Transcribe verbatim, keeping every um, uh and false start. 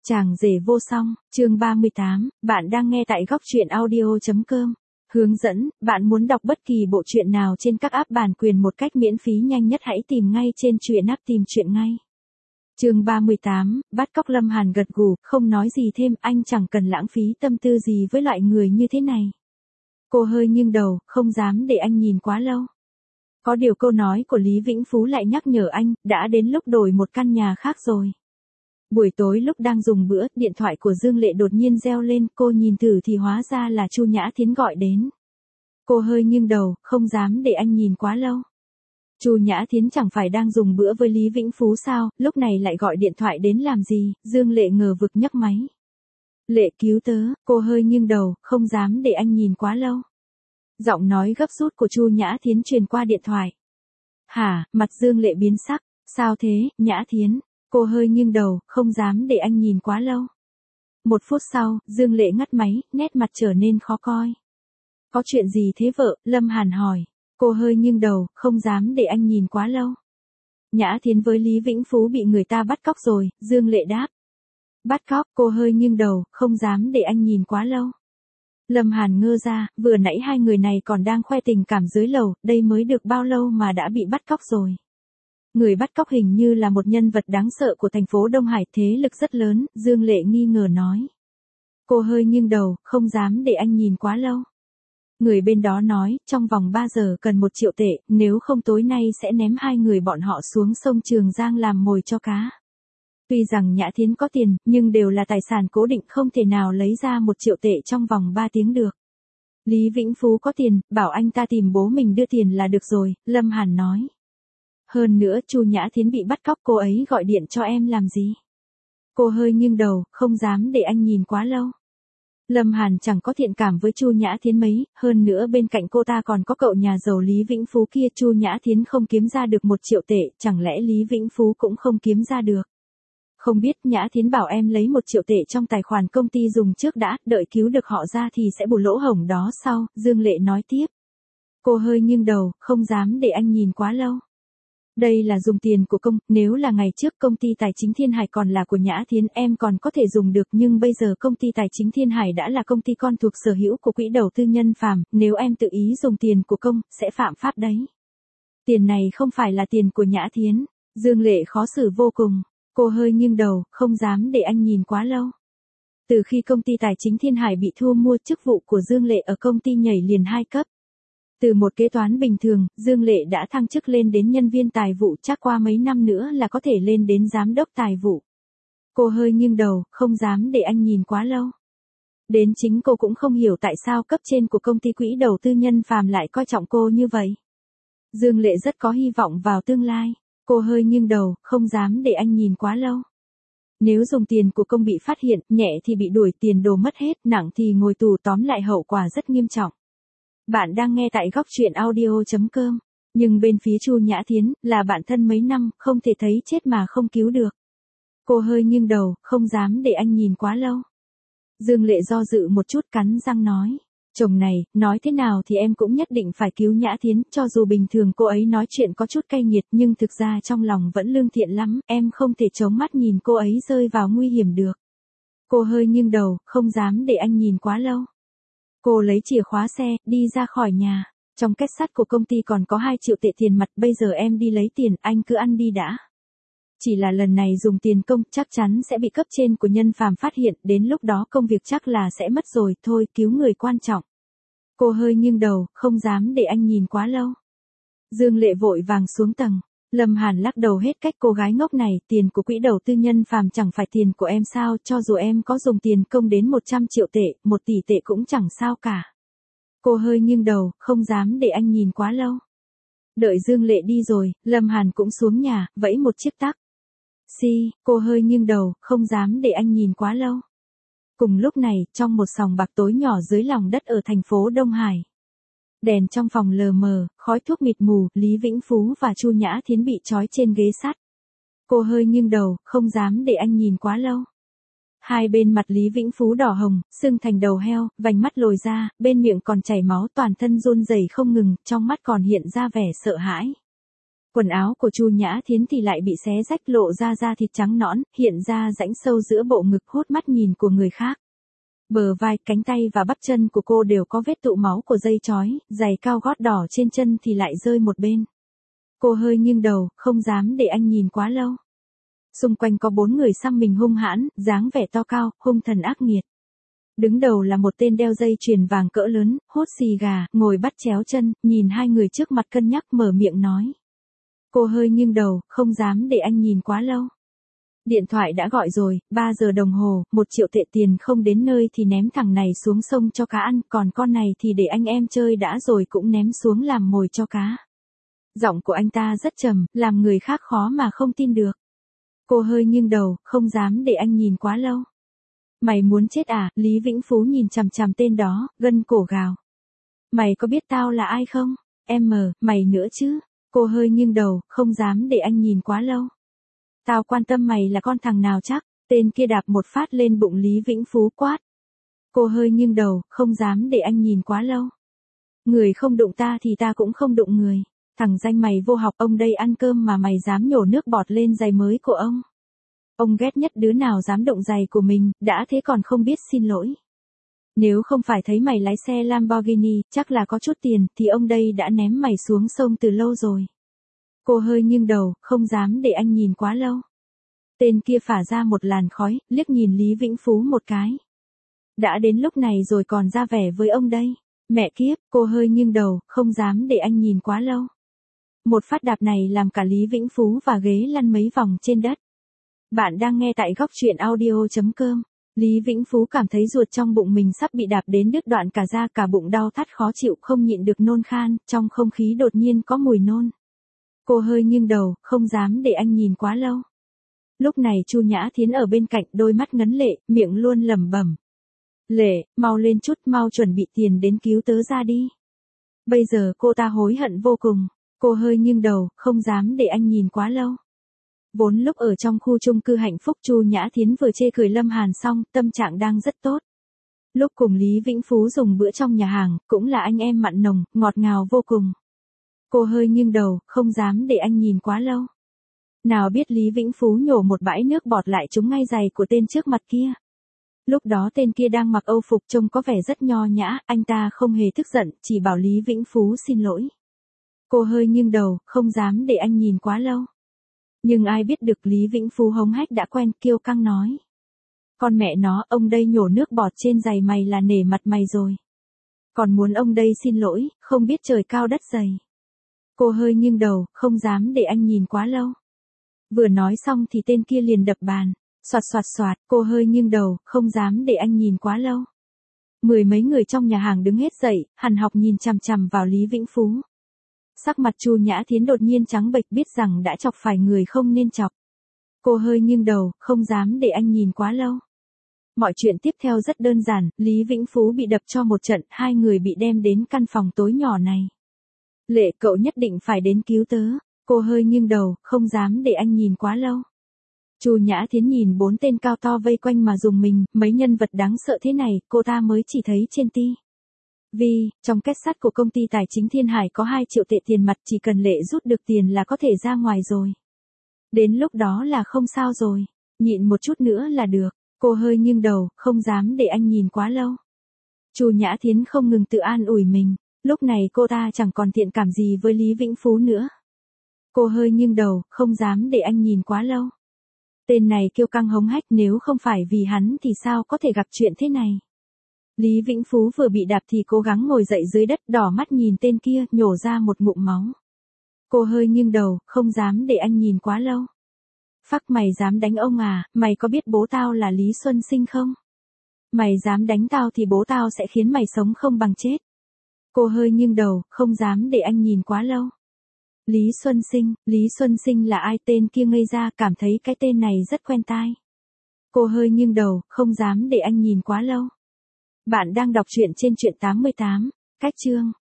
Chàng rể vô song, chương ba mươi tám, bạn đang nghe tại góc truyện audio.com. Hướng dẫn, bạn muốn đọc bất kỳ bộ truyện nào trên các app bản quyền một cách miễn phí nhanh nhất hãy tìm ngay trên truyện app tìm truyện ngay. Chương ba mươi tám, bắt cóc. Lâm Hàn gật gù, không nói gì thêm, anh chẳng cần lãng phí tâm tư gì với loại người như thế này. Cô hơi nghiêng đầu, không dám để anh nhìn quá lâu. Có điều câu nói của Lý Vĩnh Phú lại nhắc nhở anh, đã đến lúc đổi một căn nhà khác rồi. Buổi tối lúc đang dùng bữa, điện thoại của Dương Lệ đột nhiên reo lên, cô nhìn thử thì hóa ra là Chu Nhã Thiến gọi đến. Cô hơi nghiêng đầu, không dám để anh nhìn quá lâu. Chu Nhã Thiến chẳng phải đang dùng bữa với Lý Vĩnh Phú sao, lúc này lại gọi điện thoại đến làm gì? Dương Lệ ngờ vực nhấc máy. Lệ cứu tớ, cô hơi nghiêng đầu, không dám để anh nhìn quá lâu. Giọng nói gấp rút của Chu Nhã Thiến truyền qua điện thoại. Hả, mặt Dương Lệ biến sắc, sao thế, Nhã Thiến? Cô hơi nghiêng đầu, không dám để anh nhìn quá lâu. Một phút sau, Dương Lệ ngắt máy, nét mặt trở nên khó coi. Có chuyện gì thế vợ? Lâm Hàn hỏi. Cô hơi nghiêng đầu, không dám để anh nhìn quá lâu. Nhã Thiến với Lý Vĩnh Phú bị người ta bắt cóc rồi, Dương Lệ đáp. Bắt cóc? Cô hơi nghiêng đầu, không dám để anh nhìn quá lâu. Lâm Hàn ngơ ra, vừa nãy hai người này còn đang khoe tình cảm dưới lầu, đây mới được bao lâu mà đã bị bắt cóc rồi. Người bắt cóc hình như là một nhân vật đáng sợ của thành phố Đông Hải, thế lực rất lớn, Dương Lệ nghi ngờ nói. Cô hơi nghiêng đầu, không dám để anh nhìn quá lâu. Người bên đó nói, trong vòng ba giờ cần một triệu tệ, nếu không tối nay sẽ ném hai người bọn họ xuống sông Trường Giang làm mồi cho cá. Tuy rằng Nhã Thiến có tiền, nhưng đều là tài sản cố định, không thể nào lấy ra một triệu tệ trong vòng ba tiếng được. Lý Vĩnh Phú có tiền, bảo anh ta tìm bố mình đưa tiền là được rồi, Lâm Hàn nói. Hơn nữa, Chu Nhã Thiến bị bắt cóc, cô ấy gọi điện cho em làm gì? Cô hơi nghiêng đầu, không dám để anh nhìn quá lâu. Lâm Hàn chẳng có thiện cảm với Chu Nhã Thiến mấy, hơn nữa bên cạnh cô ta còn có cậu nhà giàu Lý Vĩnh Phú kia. Chu Nhã Thiến không kiếm ra được một triệu tệ, chẳng lẽ Lý Vĩnh Phú cũng không kiếm ra được? Không biết, Nhã Thiến bảo em lấy một triệu tệ trong tài khoản công ty dùng trước đã, đợi cứu được họ ra thì sẽ bù lỗ hổng đó sau, Dương Lệ nói tiếp. Cô hơi nghiêng đầu, không dám để anh nhìn quá lâu. Đây là dùng tiền của công, nếu là ngày trước công ty tài chính Thiên Hải còn là của Nhã Thiến em còn có thể dùng được, nhưng bây giờ công ty tài chính Thiên Hải đã là công ty con thuộc sở hữu của quỹ đầu tư Nhân Phàm, nếu em tự ý dùng tiền của công, sẽ phạm pháp đấy. Tiền này không phải là tiền của Nhã Thiến. Dương Lệ khó xử vô cùng, cô hơi nghiêng đầu, không dám để anh nhìn quá lâu. Từ khi công ty tài chính Thiên Hải bị thu mua, chức vụ của Dương Lệ ở công ty nhảy liền hai cấp. Từ một kế toán bình thường, Dương Lệ đã thăng chức lên đến nhân viên tài vụ, chắc qua mấy năm nữa là có thể lên đến giám đốc tài vụ. Cô hơi nghiêng đầu, không dám để anh nhìn quá lâu. Đến chính cô cũng không hiểu tại sao cấp trên của công ty quỹ đầu tư Nhân Phàm lại coi trọng cô như vậy. Dương Lệ rất có hy vọng vào tương lai. Cô hơi nghiêng đầu, không dám để anh nhìn quá lâu. Nếu dùng tiền của công bị phát hiện, nhẹ thì bị đuổi tiền đồ mất hết, nặng thì ngồi tù, tóm lại hậu quả rất nghiêm trọng. Bạn đang nghe tại góc truyện audio.com. Nhưng bên phía Chu Nhã Thiến, là bạn thân mấy năm, không thể thấy chết mà không cứu được. Cô hơi nghiêng đầu, không dám để anh nhìn quá lâu. Dương Lệ do dự một chút, cắn răng nói. Chồng này, nói thế nào thì em cũng nhất định phải cứu Nhã Thiến, cho dù bình thường cô ấy nói chuyện có chút cay nghiệt nhưng thực ra trong lòng vẫn lương thiện lắm, em không thể chống mắt nhìn cô ấy rơi vào nguy hiểm được. Cô hơi nghiêng đầu, không dám để anh nhìn quá lâu. Cô lấy chìa khóa xe, đi ra khỏi nhà. Trong két sắt của công ty còn có hai triệu tệ tiền mặt, bây giờ em đi lấy tiền, anh cứ ăn đi đã. Chỉ là lần này dùng tiền công, chắc chắn sẽ bị cấp trên của Nhân Phàm phát hiện, đến lúc đó công việc chắc là sẽ mất rồi, thôi, cứu người quan trọng. Cô hơi nghiêng đầu, không dám để anh nhìn quá lâu. Dương Lệ vội vàng xuống tầng. Lâm Hàn lắc đầu hết cách, cô gái ngốc này, tiền của quỹ đầu tư Nhân Phàm chẳng phải tiền của em sao, cho dù em có dùng tiền công đến một trăm triệu tệ, một tỷ tệ cũng chẳng sao cả. Cô hơi nghiêng đầu, không dám để anh nhìn quá lâu. Đợi Dương Lệ đi rồi, Lâm Hàn cũng xuống nhà, vẫy một chiếc tắc. Xi, cô hơi nghiêng đầu, không dám để anh nhìn quá lâu. Cùng lúc này, trong một sòng bạc tối nhỏ dưới lòng đất ở thành phố Đông Hải. Đèn trong phòng lờ mờ, khói thuốc mịt mù, Lý Vĩnh Phú và Chu Nhã Thiến bị trói trên ghế sắt. Cô hơi nghiêng đầu, không dám để anh nhìn quá lâu. Hai bên mặt Lý Vĩnh Phú đỏ hồng, sưng thành đầu heo, vành mắt lồi ra, bên miệng còn chảy máu, toàn thân run rẩy không ngừng, trong mắt còn hiện ra vẻ sợ hãi. Quần áo của Chu Nhã Thiến thì lại bị xé rách lộ ra da thịt trắng nõn, hiện ra rãnh sâu giữa bộ ngực hút mắt nhìn của người khác. Bờ vai, cánh tay và bắp chân của cô đều có vết tụ máu của dây chói, giày cao gót đỏ trên chân thì lại rơi một bên. Cô hơi nghiêng đầu, không dám để anh nhìn quá lâu. Xung quanh có bốn người xăm mình hung hãn, dáng vẻ to cao, hung thần ác nghiệt. Đứng đầu là một tên đeo dây chuyền vàng cỡ lớn, hút xì gà, ngồi bắt chéo chân, nhìn hai người trước mặt cân nhắc mở miệng nói. Cô hơi nghiêng đầu, không dám để anh nhìn quá lâu. Điện thoại đã gọi rồi, ba giờ đồng hồ, một triệu tệ tiền không đến nơi thì ném thằng này xuống sông cho cá ăn, còn con này thì để anh em chơi đã rồi cũng ném xuống làm mồi cho cá. Giọng của anh ta rất trầm, làm người khác khó mà không tin được. Cô hơi nghiêng đầu, không dám để anh nhìn quá lâu. Mày muốn chết à? Lý Vĩnh Phú nhìn chằm chằm tên đó, gân cổ gào. Mày có biết tao là ai không? Em mờ, mày nữa chứ? Cô hơi nghiêng đầu, không dám để anh nhìn quá lâu. Tao quan tâm mày là con thằng nào chắc? Tên kia đạp một phát lên bụng Lý Vĩnh Phú quát. Cô hơi nghiêng đầu, không dám để anh nhìn quá lâu. Người không đụng ta thì ta cũng không đụng người. Thằng danh mày vô học, ông đây ăn cơm mà mày dám nhổ nước bọt lên giày mới của ông. Ông ghét nhất đứa nào dám động giày của mình, đã thế còn không biết xin lỗi. Nếu không phải thấy mày lái xe Lamborghini, chắc là có chút tiền, thì ông đây đã ném mày xuống sông từ lâu rồi. Cô hơi nghiêng đầu, không dám để anh nhìn quá lâu. Tên kia phả ra một làn khói, liếc nhìn Lý Vĩnh Phú một cái. Đã đến lúc này rồi còn ra vẻ với ông đây. Mẹ kiếp, cô hơi nghiêng đầu, không dám để anh nhìn quá lâu. Một phát đạp này làm cả Lý Vĩnh Phú và ghế lăn mấy vòng trên đất. Bạn đang nghe tại góc truyện audio chấm com. Lý Vĩnh Phú cảm thấy ruột trong bụng mình sắp bị đạp đến đứt đoạn cả da, cả bụng đau thắt khó chịu, không nhịn được nôn khan, trong không khí đột nhiên có mùi nôn. Cô hơi nghiêng đầu, không dám để anh nhìn quá lâu. Lúc này Chu Nhã Thiến ở bên cạnh, đôi mắt ngấn lệ, miệng luôn lẩm bẩm. Lệ, mau lên chút, mau chuẩn bị tiền đến cứu tớ ra đi. Bây giờ cô ta hối hận vô cùng. Cô hơi nghiêng đầu, không dám để anh nhìn quá lâu. Vốn lúc ở trong khu chung cư hạnh phúc, Chu Nhã Thiến vừa chê cười Lâm Hàn xong, tâm trạng đang rất tốt. Lúc cùng Lý Vĩnh Phú dùng bữa trong nhà hàng, cũng là anh em mặn nồng, ngọt ngào vô cùng. Cô hơi nghiêng đầu, không dám để anh nhìn quá lâu. Nào biết Lý Vĩnh Phú nhổ một bãi nước bọt lại trúng ngay giày của tên trước mặt kia. Lúc đó tên kia đang mặc âu phục trông có vẻ rất nho nhã, anh ta không hề tức giận, chỉ bảo Lý Vĩnh Phú xin lỗi. Cô hơi nghiêng đầu, không dám để anh nhìn quá lâu. Nhưng ai biết được Lý Vĩnh Phú hống hách đã quen, kiêu căng nói. Con mẹ nó, ông đây nhổ nước bọt trên giày mày là nể mặt mày rồi. Còn muốn ông đây xin lỗi, không biết trời cao đất dày. Cô hơi nghiêng đầu, không dám để anh nhìn quá lâu. Vừa nói xong thì tên kia liền đập bàn. Soạt soạt soạt, cô hơi nghiêng đầu, không dám để anh nhìn quá lâu. Mười mấy người trong nhà hàng đứng hết dậy, hằn học nhìn chằm chằm vào Lý Vĩnh Phú. Sắc mặt Chu Nhã Thiến đột nhiên trắng bệch, biết rằng đã chọc phải người không nên chọc. Cô hơi nghiêng đầu, không dám để anh nhìn quá lâu. Mọi chuyện tiếp theo rất đơn giản, Lý Vĩnh Phú bị đập cho một trận, hai người bị đem đến căn phòng tối nhỏ này. Lệ, cậu nhất định phải đến cứu tớ. Cô hơi nghiêng đầu, không dám để anh nhìn quá lâu. Chu Nhã Thiến nhìn bốn tên cao to vây quanh mà dùng mình, mấy nhân vật đáng sợ thế này, cô ta mới chỉ thấy trên ti vi, trong két sắt của công ty tài chính Thiên Hải có hai triệu tệ tiền mặt, chỉ cần Lệ rút được tiền là có thể ra ngoài rồi. Đến lúc đó là không sao rồi, nhịn một chút nữa là được. Cô hơi nghiêng đầu, không dám để anh nhìn quá lâu. Chu Nhã Thiến không ngừng tự an ủi mình, lúc này cô ta chẳng còn thiện cảm gì với Lý Vĩnh Phú nữa. Cô hơi nghiêng đầu, không dám để anh nhìn quá lâu. Tên này kiêu căng hống hách, nếu không phải vì hắn thì sao có thể gặp chuyện thế này. Lý Vĩnh Phú vừa bị đạp thì cố gắng ngồi dậy dưới đất, đỏ mắt nhìn tên kia, nhổ ra một ngụm máu. Cô hơi nghiêng đầu, không dám để anh nhìn quá lâu. Phắc, mày dám đánh ông à, mày có biết bố tao là Lý Xuân Sinh không? Mày dám đánh tao thì bố tao sẽ khiến mày sống không bằng chết. Cô hơi nghiêng đầu, không dám để anh nhìn quá lâu. Lý Xuân Sinh, Lý Xuân Sinh là ai? Tên kia ngây ra, cảm thấy cái tên này rất quen tai. Cô hơi nghiêng đầu, không dám để anh nhìn quá lâu. Bạn đang đọc truyện trên truyện tám mươi tám, cách chương.